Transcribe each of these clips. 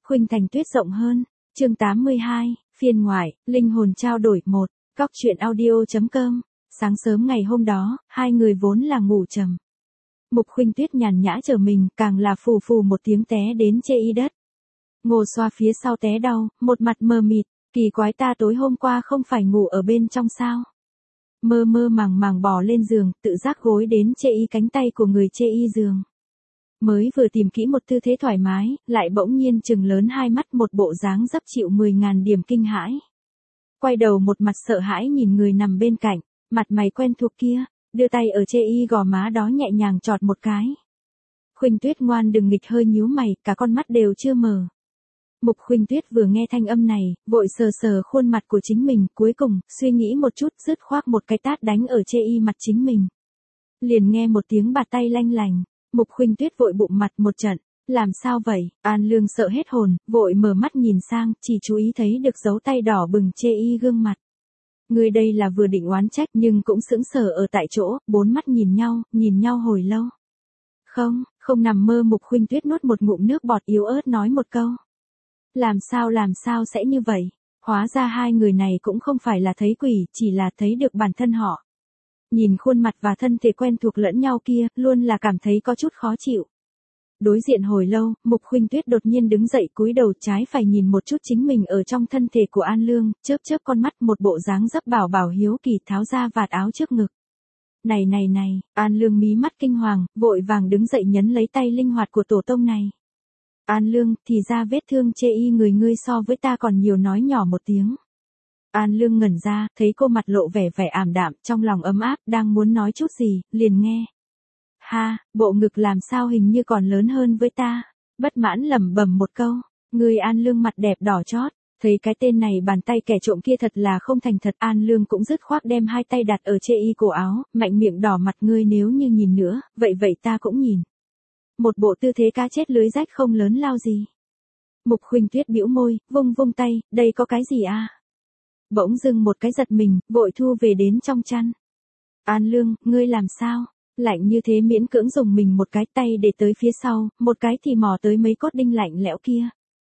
Khuynh Thành Tuyết rộng hơn. Chương 82, phiên ngoại, linh hồn trao đổi 1, góc truyện audio.com. Sáng sớm ngày hôm đó, hai người vốn là ngủ trầm. Mục Khuynh Tuyết nhàn nhã trở mình, càng là phù phù một tiếng té đến chê y đất. Ngô Xoa phía sau té đau, một mặt mờ mịt, kỳ quái, ta tối hôm qua không phải ngủ ở bên trong sao? Mơ mơ màng màng bò lên giường, tự giác gối đến chê y cánh tay của người chê y giường. Mới vừa tìm kỹ một tư thế thoải mái, lại bỗng nhiên trừng lớn hai mắt, một bộ dáng dấp chịu 10.000 điểm kinh hãi. Quay đầu một mặt sợ hãi nhìn người nằm bên cạnh, mặt mày quen thuộc kia, đưa tay ở chê y gò má đó nhẹ nhàng chọt một cái. Khuynh Tuyết ngoan đừng nghịch, hơi nhíu mày, cả con mắt đều chưa mở. Mục Khuynh Tuyết vừa nghe thanh âm này, vội sờ sờ khuôn mặt của chính mình, cuối cùng, suy nghĩ một chút, dứt khoát một cái tát đánh ở chê y mặt chính mình. Liền nghe một tiếng bạt tay lanh lành, Mục Khuynh Tuyết vội bụng mặt một trận, làm sao vậy? An Lương sợ hết hồn, vội mở mắt nhìn sang, chỉ chú ý thấy được dấu tay đỏ bừng chê y gương mặt. Người đây là vừa định oán trách nhưng cũng sững sờ ở tại chỗ, bốn mắt nhìn nhau hồi lâu. Không nằm mơ. Mục Khuynh Tuyết nuốt một ngụm nước bọt yếu ớt nói một câu. Làm sao sẽ như vậy? Hóa ra hai người này cũng không phải là thấy quỷ, chỉ là thấy được bản thân họ. Nhìn khuôn mặt và thân thể quen thuộc lẫn nhau kia, luôn là cảm thấy có chút khó chịu. Đối diện hồi lâu, Mục Khuynh Tuyết đột nhiên đứng dậy, cúi đầu trái phải nhìn một chút chính mình ở trong thân thể của An Lương, chớp con mắt, một bộ dáng dấp bảo bảo hiếu kỳ, tháo ra vạt áo trước ngực. Này, An Lương mí mắt kinh hoàng, vội vàng đứng dậy nhấn lấy tay linh hoạt của tổ tông này. An Lương, thì ra vết thương chê y người ngươi so với ta còn nhiều, nói nhỏ một tiếng. An Lương ngẩn ra, thấy cô mặt lộ vẻ ảm đạm, trong lòng ấm áp, đang muốn nói chút gì, liền nghe. Ha, bộ ngực làm sao hình như còn lớn hơn với ta. Bất mãn lẩm bẩm một câu, người. An Lương mặt đẹp đỏ chót, thấy cái tên này bàn tay kẻ trộm kia thật là không thành thật. An Lương cũng dứt khoát đem hai tay đặt ở chê y cổ áo, mạnh miệng đỏ mặt, ngươi nếu như nhìn nữa, vậy ta cũng nhìn. Một bộ tư thế cá chết lưới rách không lớn lao gì. Mục Khuynh Tuyết bĩu môi, vung tay, đây có cái gì à? Bỗng dưng một cái giật mình, vội thu về đến trong chăn. An Lương, ngươi làm sao? Lạnh như thế, miễn cưỡng dùng mình một cái, tay để tới phía sau, một cái thì mò tới mấy cốt đinh lạnh lẽo kia.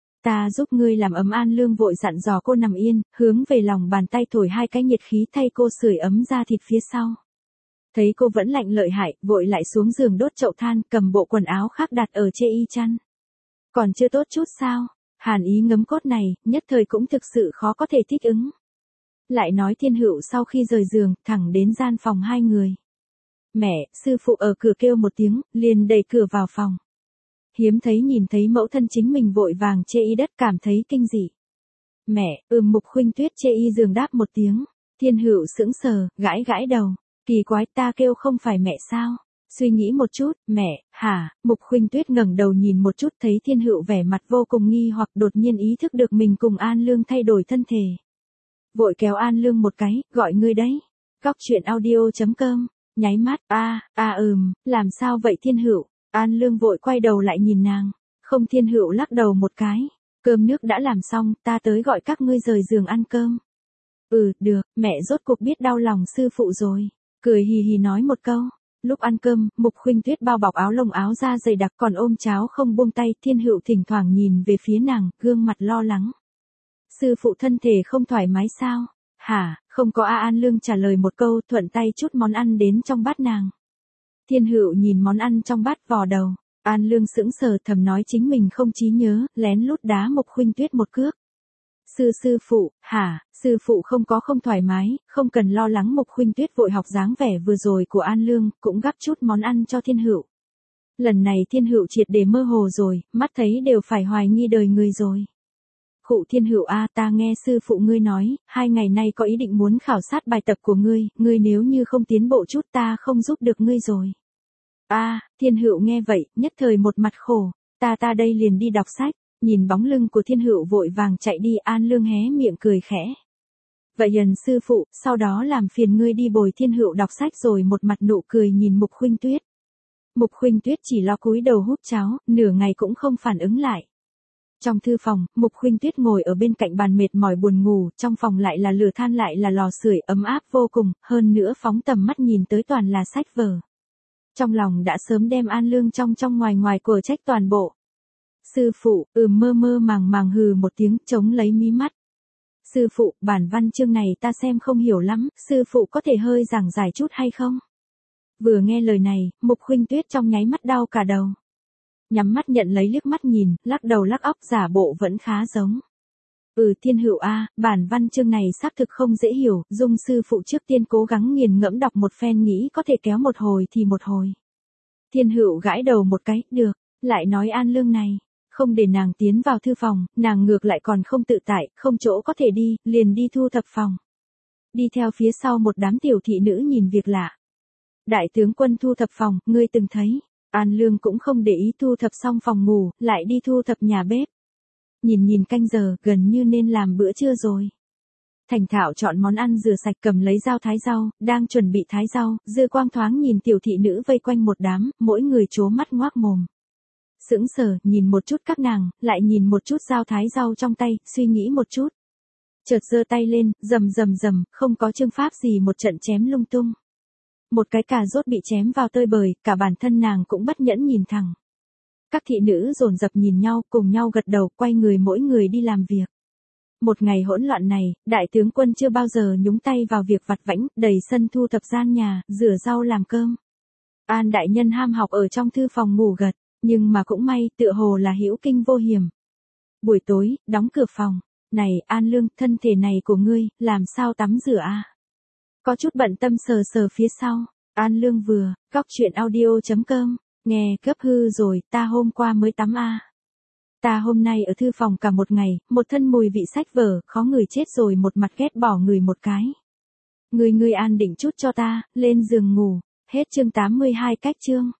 Ta giúp ngươi làm ấm. An Lương vội dặn dò cô nằm yên, hướng về lòng bàn tay thổi hai cái nhiệt khí thay cô sưởi ấm da thịt phía sau. Thấy cô vẫn lạnh lợi hại, vội lại xuống giường đốt chậu than, cầm bộ quần áo khác đặt ở chê y chăn. Còn chưa tốt chút sao? Hàn ý ngấm cốt này, nhất thời cũng thực sự khó có thể thích ứng. Lại nói Thiên Hữu sau khi rời giường, thẳng đến gian phòng hai người. Mẹ, sư phụ ở cửa kêu một tiếng, liền đẩy cửa vào phòng. Hiếm thấy nhìn thấy mẫu thân chính mình vội vàng chê y đất, cảm thấy kinh dị. Mẹ, Mục Khuynh Tuyết chê y giường đáp một tiếng. Thiên Hữu sững sờ, gãi đầu. Kỳ quái, ta kêu không phải mẹ sao? Suy nghĩ một chút, mẹ, hả? Mục Khuynh Tuyết ngẩng đầu nhìn một chút, thấy Thiên Hữu vẻ mặt vô cùng nghi hoặc, đột nhiên ý thức được mình cùng An Lương thay đổi thân thể. Vội kéo An Lương một cái, gọi ngươi đấy. Góc truyện audio.com. Nháy mắt, làm sao vậy Thiên Hữu? An Lương vội quay đầu lại nhìn nàng. Không. Thiên Hữu lắc đầu một cái. Cơm nước đã làm xong, ta tới gọi các ngươi rời giường ăn cơm. Được, mẹ rốt cuộc biết đau lòng sư phụ rồi. Cười hì hì nói một câu. Lúc ăn cơm, Mục Khuynh Tuyết bao bọc áo lông áo da dày đặc, còn ôm cháo không buông tay. Thiên Hữu thỉnh thoảng nhìn về phía nàng, gương mặt lo lắng. Sư phụ thân thể không thoải mái sao? Hả, không có. An Lương trả lời một câu, thuận tay chút món ăn đến trong bát nàng. Thiên Hữu nhìn món ăn trong bát vò đầu. An Lương sững sờ, thầm nói chính mình không trí nhớ, lén lút đá Mục Khuynh Tuyết một cước. Sư phụ, hả? Sư phụ không thoải mái, không cần lo lắng. Mục Khuynh Tuyết vội học dáng vẻ vừa rồi của An Lương, cũng gắp chút món ăn cho Thiên Hữu. Lần này Thiên Hữu triệt để mơ hồ rồi, mắt thấy đều phải hoài nghi đời người rồi. Khụ. Thiên Hữu ta nghe sư phụ ngươi nói, 2 ngày nay có ý định muốn khảo sát bài tập của ngươi nếu như không tiến bộ chút ta không giúp được ngươi rồi. Thiên Hữu nghe vậy, nhất thời một mặt khổ, ta đây liền đi đọc sách. Nhìn bóng lưng của Thiên Hữu vội vàng chạy đi, An Lương hé miệng cười khẽ. Vậy hiền sư phụ, sau đó làm phiền ngươi đi bồi Thiên Hữu đọc sách, rồi một mặt nụ cười nhìn Mục Khuynh Tuyết. Mục Khuynh Tuyết chỉ lo cúi đầu hút cháo, nửa ngày cũng không phản ứng lại. Trong thư phòng, Mục Khuynh Tuyết ngồi ở bên cạnh bàn mệt mỏi buồn ngủ, trong phòng lại là lửa than lại là lò sưởi ấm áp vô cùng, hơn nữa phóng tầm mắt nhìn tới toàn là sách vở. Trong lòng đã sớm đem An Lương trong ngoài của trách toàn bộ. Sư phụ, mơ mơ màng màng hừ một tiếng, chống lấy mí mắt. Sư phụ, bản văn chương này ta xem không hiểu lắm, sư phụ có thể hơi giảng giải chút hay không? Vừa nghe lời này, Mục Khuynh Tuyết trong nháy mắt đau cả đầu. Nhắm mắt nhận lấy liếc mắt nhìn, lắc đầu lắc óc giả bộ vẫn khá giống. Thiên Hữu a, bản văn chương này xác thực không dễ hiểu, Dung sư phụ trước tiên cố gắng nghiền ngẫm đọc một phen nghĩ có thể kéo một hồi thì một hồi. Thiên Hữu gãi đầu một cái, được, lại nói An Lương này, không để nàng tiến vào thư phòng, nàng ngược lại còn không tự tại, không chỗ có thể đi, liền đi thu thập phòng. Đi theo phía sau một đám tiểu thị nữ nhìn việc lạ. Đại tướng quân thu thập phòng, ngươi từng thấy. An Lương cũng không để ý thu thập xong phòng ngủ, lại đi thu thập nhà bếp. Nhìn canh giờ, gần như nên làm bữa trưa rồi. Thành thạo chọn món ăn rửa sạch cầm lấy dao thái rau, đang chuẩn bị thái rau, dư quang thoáng nhìn tiểu thị nữ vây quanh một đám, mỗi người trố mắt ngoác mồm. Sững sờ, nhìn một chút các nàng, lại nhìn một chút dao thái rau trong tay, suy nghĩ một chút. Chợt giơ tay lên, rầm, không có chương pháp gì một trận chém lung tung. Một cái cà rốt bị chém vào tơi bời, cả bản thân nàng cũng bất nhẫn nhìn thẳng. Các thị nữ dồn dập nhìn nhau, cùng nhau gật đầu, quay người mỗi người đi làm việc. Một ngày hỗn loạn này, đại tướng quân chưa bao giờ nhúng tay vào việc vặt vãnh, đầy sân thu thập gian nhà, rửa rau làm cơm. An đại nhân ham học ở trong thư phòng ngủ gật, nhưng mà cũng may, tựa hồ là hữu kinh vô hiểm. Buổi tối, đóng cửa phòng. Này, An Lương, thân thể này của ngươi, làm sao tắm rửa a? Có chút bận tâm sờ phía sau. An Lương vừa, góc chuyện audio.com, nghe, gấp hư rồi, ta hôm qua mới tắm a. Ta hôm nay ở thư phòng cả một ngày, một thân mùi vị sách vở, khó người chết rồi một mặt ghét bỏ người một cái. Ngươi an định chút cho ta, lên giường ngủ. Hết chương 82 cách chương.